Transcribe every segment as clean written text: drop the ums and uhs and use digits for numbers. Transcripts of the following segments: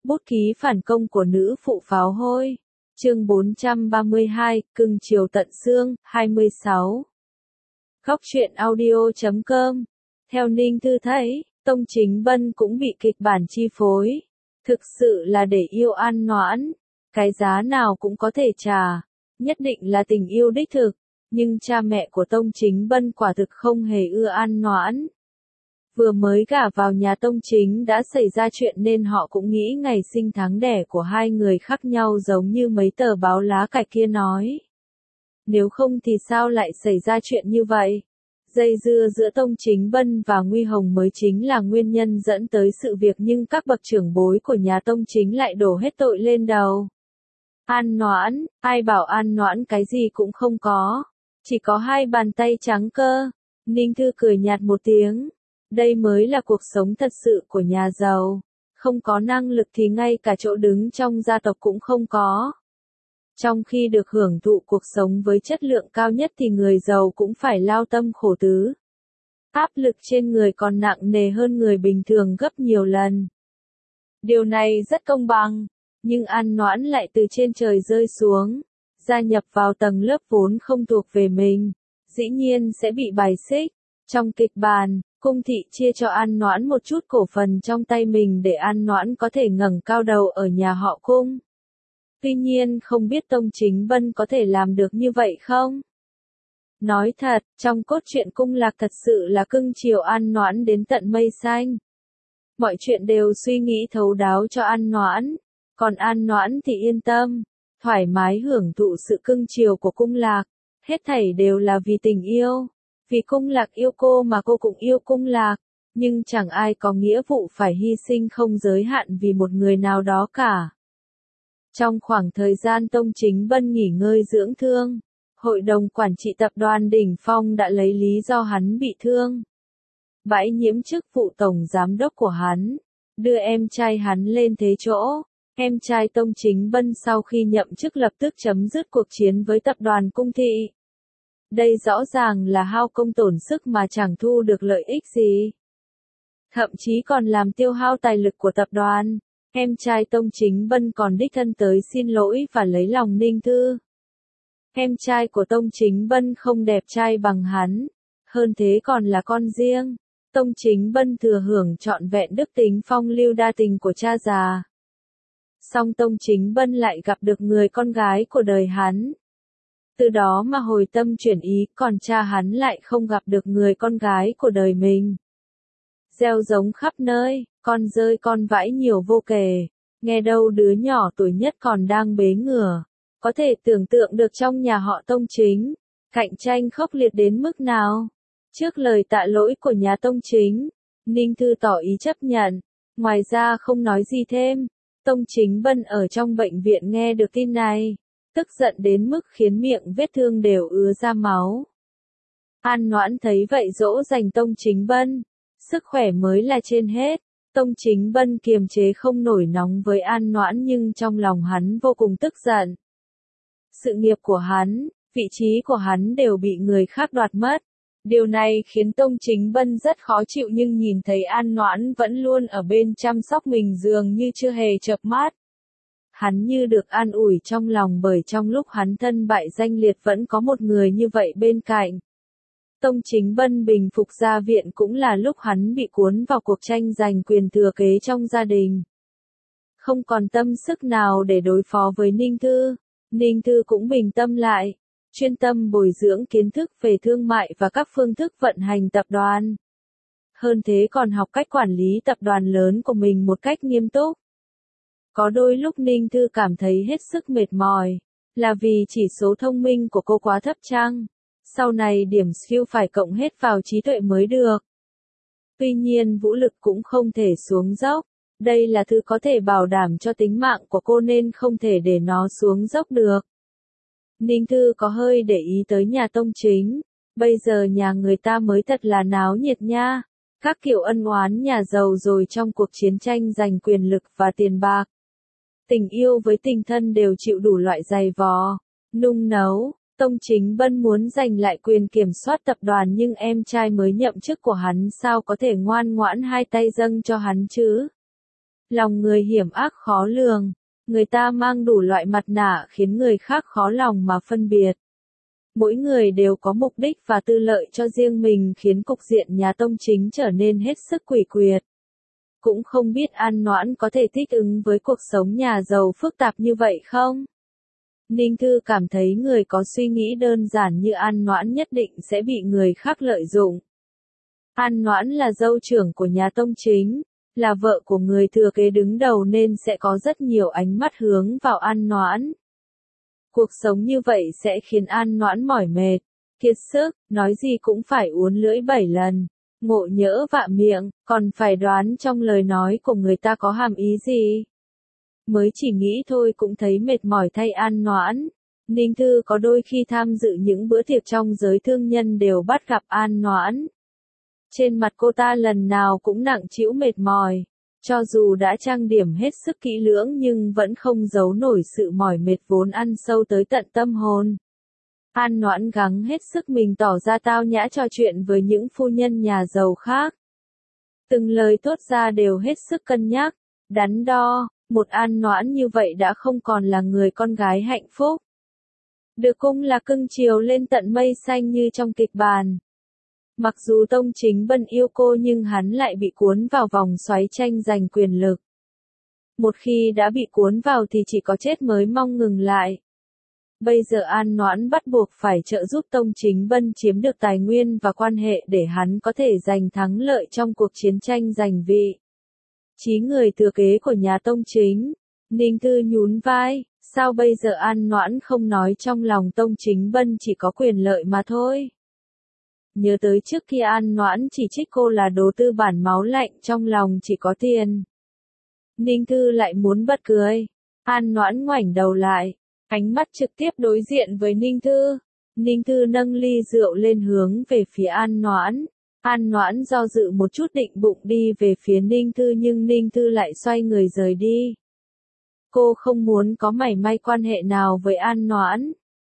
Bút ký phản công của nữ phụ pháo hôi. Chương 432, cưng chiều tận xương, 26. Góc truyện audio.com. Theo Ninh Thư thấy, Tông Chính Bân cũng bị kịch bản chi phối. Thực sự là để yêu An Noãn, cái giá nào cũng có thể trả, nhất định là tình yêu đích thực, nhưng cha mẹ của Tông Chính Bân quả thực không hề ưa An Noãn. Vừa mới gả vào nhà Tông Chính đã xảy ra chuyện nên họ cũng nghĩ ngày sinh tháng đẻ của hai người khác nhau giống như mấy tờ báo lá cải kia nói. Nếu không thì sao lại xảy ra chuyện như vậy? Dây dưa giữa Tông Chính Bân và Nguy Hồng mới chính là nguyên nhân dẫn tới sự việc, nhưng các bậc trưởng bối của nhà Tông Chính lại đổ hết tội lên đầu. An Noãn, ai bảo An Noãn cái gì cũng không có, chỉ có hai bàn tay trắng cơ. Ninh Thư cười nhạt một tiếng. Đây mới là cuộc sống thật sự của nhà giàu. Không có năng lực thì ngay cả chỗ đứng trong gia tộc cũng không có. Trong khi được hưởng thụ cuộc sống với chất lượng cao nhất thì người giàu cũng phải lao tâm khổ tứ. Áp lực trên người còn nặng nề hơn người bình thường gấp nhiều lần. Điều này rất công bằng, nhưng An Noãn lại từ trên trời rơi xuống, gia nhập vào tầng lớp vốn không thuộc về mình, dĩ nhiên sẽ bị bài xích. Trong kịch bản, Cung thị chia cho An Noãn một chút cổ phần trong tay mình để An Noãn có thể ngẩng cao đầu ở nhà họ Cung. Tuy nhiên không biết Tông Chính Bân có thể làm được như vậy không? Nói thật, trong cốt truyện Cung Lạc thật sự là cưng chiều An Noãn đến tận mây xanh. Mọi chuyện đều suy nghĩ thấu đáo cho An Noãn, còn An Noãn thì yên tâm, thoải mái hưởng thụ sự cưng chiều của Cung Lạc, hết thảy đều là vì tình yêu. Vì Cung Lạc yêu cô mà cô cũng yêu Cung Lạc, nhưng chẳng ai có nghĩa vụ phải hy sinh không giới hạn vì một người nào đó cả. Trong khoảng thời gian Tông Chính Bân nghỉ ngơi dưỡng thương, Hội đồng Quản trị Tập đoàn Đỉnh Phong đã lấy lý do hắn bị thương, bãi nhiễm chức vụ tổng giám đốc của hắn, đưa em trai hắn lên thế chỗ. Em trai Tông Chính Bân sau khi nhậm chức lập tức chấm dứt cuộc chiến với tập đoàn Cung thị. Đây rõ ràng là hao công tổn sức mà chẳng thu được lợi ích gì. Thậm chí còn làm tiêu hao tài lực của tập đoàn. Em trai Tông Chính Bân còn đích thân tới xin lỗi và lấy lòng Ninh Thư. Em trai của Tông Chính Bân không đẹp trai bằng hắn, hơn thế còn là con riêng. Tông Chính Bân thừa hưởng trọn vẹn đức tính phong lưu đa tình của cha già. Song Tông Chính Bân lại gặp được người con gái của đời hắn. Từ đó mà hồi tâm chuyển ý, còn cha hắn lại không gặp được người con gái của đời mình. Gieo giống khắp nơi, con rơi con vãi nhiều vô kể, nghe đâu đứa nhỏ tuổi nhất còn đang bế ngửa. Có thể tưởng tượng được trong nhà họ Tông Chính, cạnh tranh khốc liệt đến mức nào. Trước lời tạ lỗi của nhà Tông Chính, Ninh Thư tỏ ý chấp nhận, ngoài ra không nói gì thêm. Tông Chính Bân ở trong bệnh viện nghe được tin này, tức giận đến mức khiến miệng vết thương đều ứa ra máu. An Noãn thấy vậy dỗ dành Tông Chính Bân, sức khỏe mới là trên hết. Tông Chính Bân kiềm chế không nổi nóng với An Noãn, nhưng trong lòng hắn vô cùng tức giận. Sự nghiệp của hắn, vị trí của hắn đều bị người khác đoạt mất. Điều này khiến Tông Chính Bân rất khó chịu, nhưng nhìn thấy An Noãn vẫn luôn ở bên chăm sóc mình dường như chưa hề chợp mắt. Hắn như được an ủi trong lòng, bởi trong lúc hắn thân bại danh liệt vẫn có một người như vậy bên cạnh. Tông Chính Bân bình phục ra viện cũng là lúc hắn bị cuốn vào cuộc tranh giành quyền thừa kế trong gia đình. Không còn tâm sức nào để đối phó với Ninh Thư, Ninh Thư cũng bình tâm lại, chuyên tâm bồi dưỡng kiến thức về thương mại và các phương thức vận hành tập đoàn. Hơn thế còn học cách quản lý tập đoàn lớn của mình một cách nghiêm túc. Có đôi lúc Ninh Thư cảm thấy hết sức mệt mỏi, là vì chỉ số thông minh của cô quá thấp chăng? Sau này điểm skill phải cộng hết vào trí tuệ mới được. Tuy nhiên vũ lực cũng không thể xuống dốc, đây là thứ có thể bảo đảm cho tính mạng của cô nên không thể để nó xuống dốc được. Ninh Thư có hơi để ý tới nhà Tông Chính, bây giờ nhà người ta mới thật là náo nhiệt nha. Các kiểu ân oán nhà giàu rồi trong cuộc chiến tranh giành quyền lực và tiền bạc. Tình yêu với tình thân đều chịu đủ loại giày vò, nung nấu. Tông Chính Bân muốn giành lại quyền kiểm soát tập đoàn, nhưng em trai mới nhậm chức của hắn sao có thể ngoan ngoãn hai tay dâng cho hắn chứ? Lòng người hiểm ác khó lường, người ta mang đủ loại mặt nạ khiến người khác khó lòng mà phân biệt. Mỗi người đều có mục đích và tư lợi cho riêng mình khiến cục diện nhà Tông Chính trở nên hết sức quỷ quyệt. Cũng không biết An Noãn có thể thích ứng với cuộc sống nhà giàu phức tạp như vậy không? Ninh Thư cảm thấy người có suy nghĩ đơn giản như An Noãn nhất định sẽ bị người khác lợi dụng. An Noãn là dâu trưởng của nhà Tông Chính, là vợ của người thừa kế đứng đầu nên sẽ có rất nhiều ánh mắt hướng vào An Noãn. Cuộc sống như vậy sẽ khiến An Noãn mỏi mệt, kiệt sức, nói gì cũng phải uốn lưỡi 7 lần, ngộ nhỡ vạ miệng, còn phải đoán trong lời nói của người ta có hàm ý gì. Mới chỉ nghĩ thôi cũng thấy mệt mỏi thay An Noãn. Ninh Thư có đôi khi tham dự những bữa tiệc trong giới thương nhân đều bắt gặp An Noãn. Trên mặt cô ta lần nào cũng nặng trĩu mệt mỏi. Cho dù đã trang điểm hết sức kỹ lưỡng nhưng vẫn không giấu nổi sự mỏi mệt vốn ăn sâu tới tận tâm hồn. An Noãn gắng hết sức mình tỏ ra tao nhã trò chuyện với những phu nhân nhà giàu khác. Từng lời thốt ra đều hết sức cân nhắc, đắn đo, một An Noãn như vậy đã không còn là người con gái hạnh phúc. Được cung là cưng chiều lên tận mây xanh như trong kịch bản. Mặc dù Tông Chính Bân yêu cô nhưng hắn lại bị cuốn vào vòng xoáy tranh giành quyền lực. Một khi đã bị cuốn vào thì chỉ có chết mới mong ngừng lại. Bây giờ An Noãn bắt buộc phải trợ giúp Tông Chính Bân chiếm được tài nguyên và quan hệ để hắn có thể giành thắng lợi trong cuộc chiến tranh giành vị. Chí người thừa kế của nhà Tông Chính. Ninh Thư nhún vai, sao bây giờ An Noãn không nói trong lòng Tông Chính Bân chỉ có quyền lợi mà thôi. Nhớ tới trước khi An Noãn chỉ trích cô là đồ tư bản máu lạnh trong lòng chỉ có tiền. Ninh Thư lại muốn bật cười. An Noãn ngoảnh đầu lại, ánh mắt trực tiếp đối diện với Ninh Thư. Ninh Thư nâng ly rượu lên hướng về phía An Noãn. An Noãn do dự một chút định bụng đi về phía Ninh Thư nhưng Ninh Thư lại xoay người rời đi. Cô không muốn có mảy may quan hệ nào với An Noãn.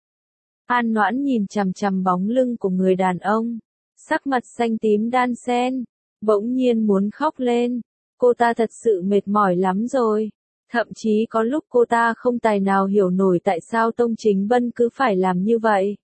An Noãn nhìn chằm chằm bóng lưng của người đàn ông, sắc mặt xanh tím đan xen, bỗng nhiên muốn khóc lên. Cô ta thật sự mệt mỏi lắm rồi. Thậm chí có lúc cô ta không tài nào hiểu nổi tại sao Tông Chính Bân cứ phải làm như vậy.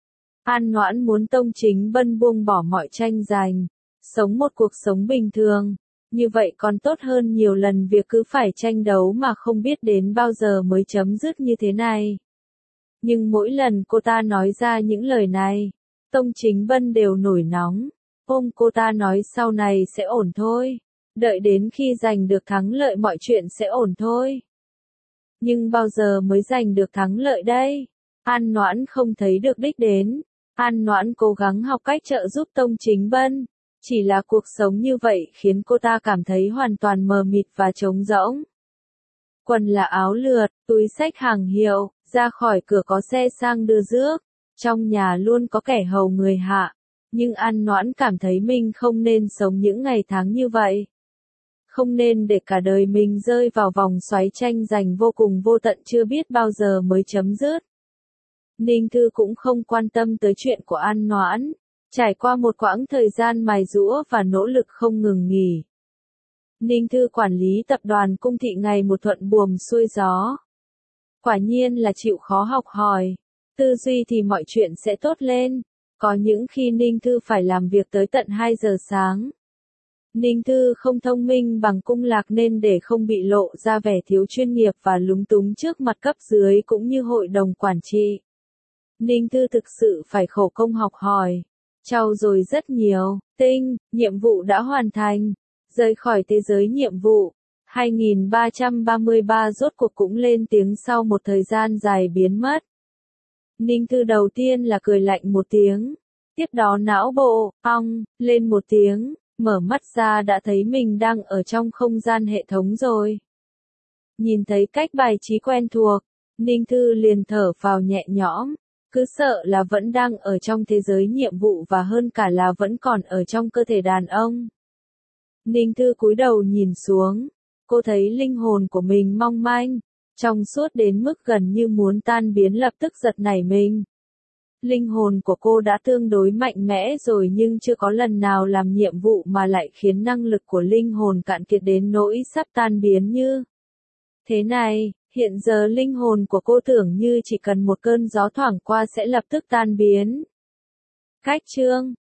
An Noãn muốn Tông Chính Bân buông bỏ mọi tranh giành, sống một cuộc sống bình thường. Như vậy còn tốt hơn nhiều lần việc cứ phải tranh đấu mà không biết đến bao giờ mới chấm dứt như thế này. Nhưng mỗi lần cô ta nói ra những lời này, Tông Chính Bân đều nổi nóng. Ôm cô ta nói sau này sẽ ổn thôi. Đợi đến khi giành được thắng lợi mọi chuyện sẽ ổn thôi. Nhưng bao giờ mới giành được thắng lợi đây? An Noãn không thấy được đích đến. An Noãn cố gắng học cách trợ giúp Tông Chính Bân. Chỉ là cuộc sống như vậy khiến cô ta cảm thấy hoàn toàn mờ mịt và trống rỗng. Quần là áo lượt, túi xách hàng hiệu, ra khỏi cửa có xe sang đưa rước. Trong nhà luôn có kẻ hầu người hạ. Nhưng An Noãn cảm thấy mình không nên sống những ngày tháng như vậy. Không nên để cả đời mình rơi vào vòng xoáy tranh giành vô cùng vô tận chưa biết bao giờ mới chấm dứt. Ninh Thư cũng không quan tâm tới chuyện của An Noãn. Trải qua một quãng thời gian mài giũa và nỗ lực không ngừng nghỉ. Ninh Thư quản lý tập đoàn Cung Thị ngày một thuận buồm xuôi gió. Quả nhiên là chịu khó học hỏi. Tư duy thì mọi chuyện sẽ tốt lên. Có những khi Ninh Thư phải làm việc tới tận 2 giờ sáng. Ninh Thư không thông minh bằng Cung Lạc nên để không bị lộ ra vẻ thiếu chuyên nghiệp và lúng túng trước mặt cấp dưới cũng như hội đồng quản trị. Ninh Thư thực sự phải khổ công học hỏi, trau dồi rất nhiều. Nhiệm vụ đã hoàn thành. Rời khỏi thế giới nhiệm vụ. 2333 rốt cuộc cũng lên tiếng sau một thời gian dài biến mất. Ninh Thư đầu tiên là cười lạnh một tiếng. Tiếp đó não bộ, lên một tiếng. Mở mắt ra đã thấy mình đang ở trong không gian hệ thống rồi. Nhìn thấy cách bài trí quen thuộc, Ninh Thư liền thở phào nhẹ nhõm. Cứ sợ là vẫn đang ở trong thế giới nhiệm vụ và hơn cả là vẫn còn ở trong cơ thể đàn ông. Ninh Thư cúi đầu nhìn xuống. Cô thấy linh hồn của mình mong manh, trong suốt đến mức gần như muốn tan biến lập tức giật nảy mình. Linh hồn của cô đã tương đối mạnh mẽ rồi nhưng chưa có lần nào làm nhiệm vụ mà lại khiến năng lực của linh hồn cạn kiệt đến nỗi sắp tan biến như thế này. Hiện giờ linh hồn của cô tưởng như chỉ cần một cơn gió thoảng qua sẽ lập tức tan biến. Cách chương